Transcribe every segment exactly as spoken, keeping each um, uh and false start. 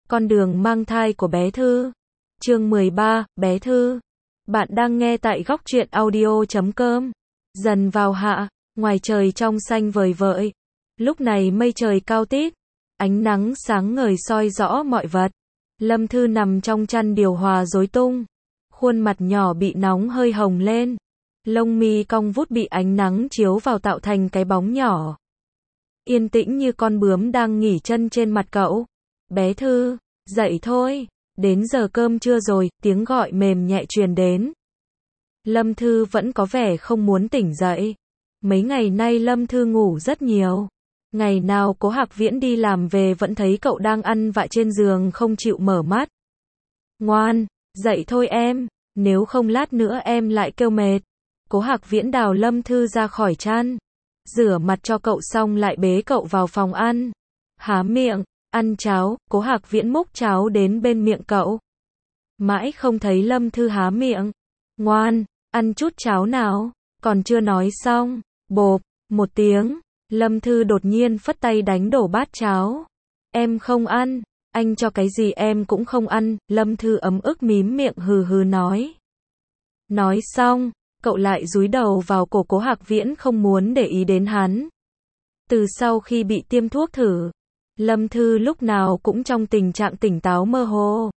Con đường mang thai của bé Thư. Chương mười ba, bé Thư. Bạn đang nghe tại góc truyện audio chấm com. Dần vào hạ, ngoài trời trong xanh vời vợi. Lúc này mây trời cao tít, ánh nắng sáng ngời soi rõ mọi vật. Lâm Thư nằm trong chăn điều hòa rối tung, khuôn mặt nhỏ bị nóng hơi hồng lên, lông mi cong vút bị ánh nắng chiếu vào tạo thành cái bóng nhỏ. Yên tĩnh như con bướm đang nghỉ chân trên mặt cậu. Bé Thư, dậy thôi, đến giờ cơm trưa rồi, tiếng gọi mềm nhẹ truyền đến. Lâm Thư vẫn có vẻ không muốn tỉnh dậy. Mấy ngày nay Lâm Thư ngủ rất nhiều. Ngày nào Cố Hạc Viễn đi làm về vẫn thấy cậu đang ăn vạ trên giường không chịu mở mắt. Ngoan, dậy thôi em, nếu không lát nữa em lại kêu mệt. Cố Hạc Viễn đào Lâm Thư ra khỏi chăn, rửa mặt cho cậu xong lại bế cậu vào phòng ăn. Há miệng, ăn cháo, Cố Hạc Viễn múc cháo đến bên miệng cậu. Mãi không thấy Lâm Thư há miệng. Ngoan, ăn chút cháo nào, còn chưa nói xong. Bộp, một tiếng, Lâm Thư đột nhiên phất tay đánh đổ bát cháo. Em không ăn, anh cho cái gì em cũng không ăn, Lâm Thư ấm ức mím miệng hừ hừ nói. Nói xong, cậu lại dúi đầu vào cổ Cố Hạc Viễn không muốn để ý đến hắn. Từ sau khi bị tiêm thuốc thử, Lâm Thư lúc nào cũng trong tình trạng tỉnh táo mơ hồ.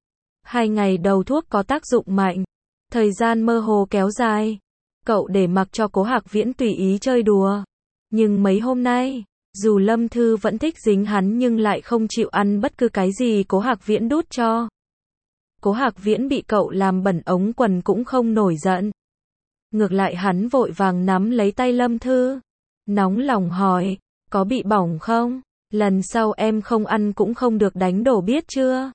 Hai ngày đầu thuốc có tác dụng mạnh, thời gian mơ hồ kéo dài, cậu để mặc cho Cố Hạc Viễn tùy ý chơi đùa. Nhưng mấy hôm nay, dù Lâm Thư vẫn thích dính hắn nhưng lại không chịu ăn bất cứ cái gì Cố Hạc Viễn đút cho. Cố Hạc Viễn bị cậu làm bẩn ống quần cũng không nổi giận. Ngược lại hắn vội vàng nắm lấy tay Lâm Thư, nóng lòng hỏi, có bị bỏng không? Lần sau em không ăn cũng không được đánh đổ biết chưa?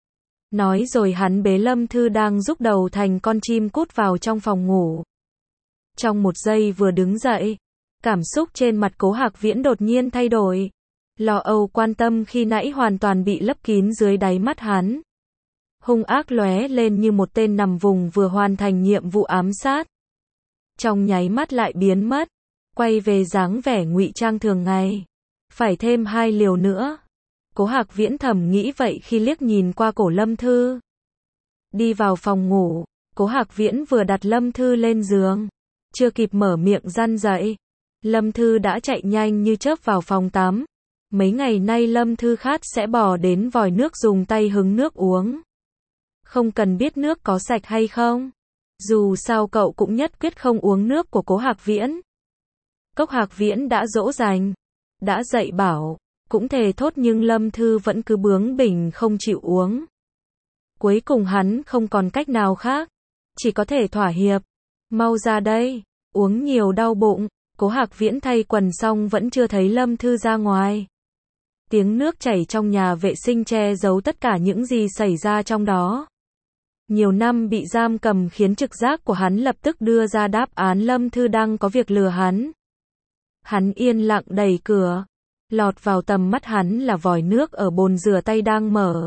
Nói rồi hắn bế Lâm Thư đang rúc đầu thành con chim cút vào trong phòng ngủ. Trong một giây vừa đứng dậy, cảm xúc trên mặt Cố Hạc Viễn đột nhiên thay đổi. Lo âu quan tâm khi nãy hoàn toàn bị lấp kín dưới đáy mắt hắn. Hung ác lóe lên như một tên nằm vùng vừa hoàn thành nhiệm vụ ám sát. Trong nháy mắt lại biến mất, quay về dáng vẻ ngụy trang thường ngày. Phải thêm hai liều nữa. Cố Hạc Viễn thầm nghĩ vậy khi liếc nhìn qua cổ Lâm Thư. Đi vào phòng ngủ, Cố Hạc Viễn vừa đặt Lâm Thư lên giường, chưa kịp mở miệng răn dậy, Lâm Thư đã chạy nhanh như chớp vào phòng tắm. Mấy ngày nay Lâm Thư khát sẽ bò đến vòi nước dùng tay hứng nước uống. Không cần biết nước có sạch hay không. Dù sao cậu cũng nhất quyết không uống nước của Cố Hạc Viễn. Cốc Hạc Viễn đã dỗ dành, đã dạy bảo, cũng thề thốt nhưng Lâm Thư vẫn cứ bướng bỉnh không chịu uống. Cuối cùng hắn không còn cách nào khác, chỉ có thể thỏa hiệp. Mau ra đây, uống nhiều đau bụng. Cố Hạc Viễn thay quần xong vẫn chưa thấy Lâm Thư ra ngoài. Tiếng nước chảy trong nhà vệ sinh che giấu tất cả những gì xảy ra trong đó. Nhiều năm bị giam cầm khiến trực giác của hắn lập tức đưa ra đáp án Lâm Thư đang có việc lừa hắn. Hắn yên lặng đẩy cửa. Lọt vào tầm mắt hắn là vòi nước ở bồn rửa tay đang mở.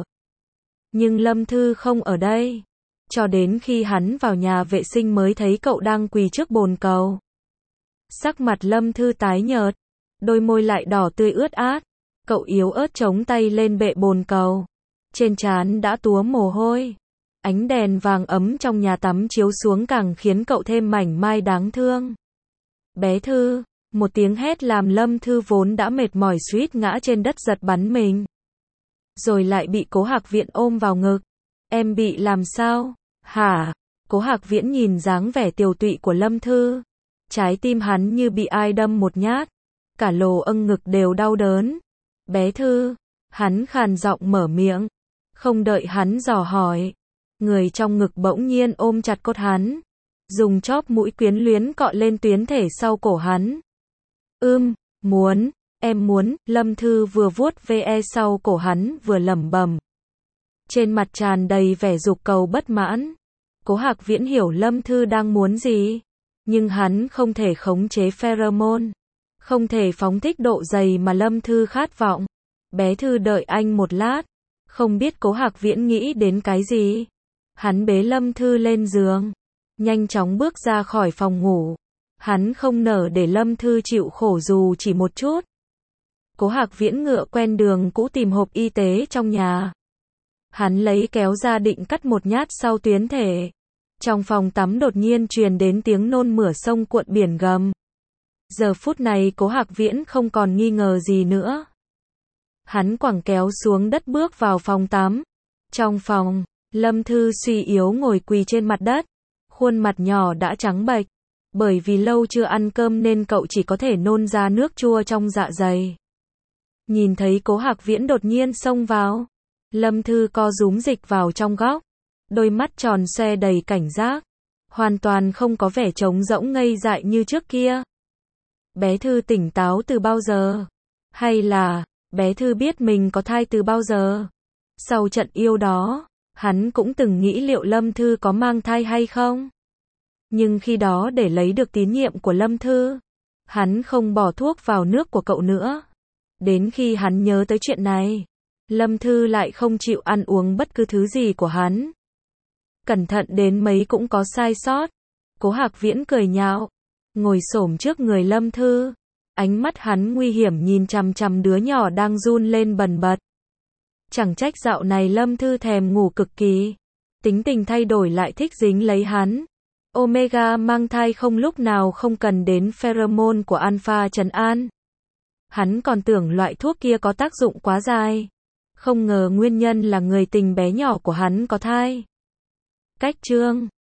Nhưng Lâm Thư không ở đây. Cho đến khi hắn vào nhà vệ sinh mới thấy cậu đang quỳ trước bồn cầu. Sắc mặt Lâm Thư tái nhợt, đôi môi lại đỏ tươi ướt át. Cậu yếu ớt chống tay lên bệ bồn cầu. Trên trán đã túa mồ hôi. Ánh đèn vàng ấm trong nhà tắm chiếu xuống càng khiến cậu thêm mảnh mai đáng thương. Bé Thư, một tiếng hét làm Lâm Thư vốn đã mệt mỏi suýt ngã trên đất giật bắn mình. Rồi lại bị Cố Hạc Viễn ôm vào ngực. Em bị làm sao? Hả? Cố Hạc Viễn nhìn dáng vẻ tiều tụy của Lâm Thư. Trái tim hắn như bị ai đâm một nhát. Cả lồ âng ngực đều đau đớn. Bé Thư, hắn khàn giọng mở miệng. Không đợi hắn dò hỏi, người trong ngực bỗng nhiên ôm chặt cốt hắn, dùng chóp mũi quyến luyến cọ lên tuyến thể sau cổ hắn. Ưm, muốn, em muốn, Lâm Thư vừa vuốt ve sau cổ hắn vừa lẩm bẩm. Trên mặt tràn đầy vẻ dục cầu bất mãn. Cố Hạc Viễn hiểu Lâm Thư đang muốn gì, nhưng hắn không thể khống chế pheromone, không thể phóng thích độ dày mà Lâm Thư khát vọng. Bé Thư đợi anh một lát, không biết Cố Hạc Viễn nghĩ đến cái gì. Hắn bế Lâm Thư lên giường, nhanh chóng bước ra khỏi phòng ngủ. Hắn không nỡ để Lâm Thư chịu khổ dù chỉ một chút. Cố Hạc Viễn ngựa quen đường cũ tìm hộp y tế trong nhà, Hắn lấy kéo ra định cắt một nhát sau tuyến thể. Trong phòng tắm đột nhiên truyền đến tiếng nôn mửa sông cuộn biển gầm. Giờ phút này Cố Hạc Viễn không còn nghi ngờ gì nữa. Hắn quẳng kéo xuống đất bước vào phòng tắm. Trong phòng, Lâm Thư suy yếu ngồi quỳ trên mặt đất. Khuôn mặt nhỏ đã trắng bệch. Bởi vì lâu chưa ăn cơm nên cậu chỉ có thể nôn ra nước chua trong dạ dày. Nhìn thấy Cố Hạc Viễn đột nhiên xông vào. Lâm Thư co rúm dịch vào trong góc. Đôi mắt tròn xoe đầy cảnh giác. Hoàn toàn không có vẻ trống rỗng ngây dại như trước kia. Bé Thư tỉnh táo từ bao giờ? Hay là, bé Thư biết mình có thai từ bao giờ? Sau trận yêu đó, hắn cũng từng nghĩ liệu Lâm Thư có mang thai hay không? Nhưng khi đó để lấy được tín nhiệm của Lâm Thư, hắn không bỏ thuốc vào nước của cậu nữa. Đến khi hắn nhớ tới chuyện này, Lâm Thư lại không chịu ăn uống bất cứ thứ gì của hắn. Cẩn thận đến mấy cũng có sai sót. Cố Hạc Viễn cười nhạo, ngồi xổm trước người Lâm Thư. Ánh mắt hắn nguy hiểm nhìn chằm chằm đứa nhỏ đang run lên bần bật. Chẳng trách dạo này Lâm Thư thèm ngủ cực kỳ. Tính tình thay đổi lại thích dính lấy hắn. Omega mang thai không lúc nào không cần đến pheromone của Alpha trấn an. Hắn còn tưởng loại thuốc kia có tác dụng quá dài. Không ngờ nguyên nhân là người tình bé nhỏ của hắn có thai. Cách chương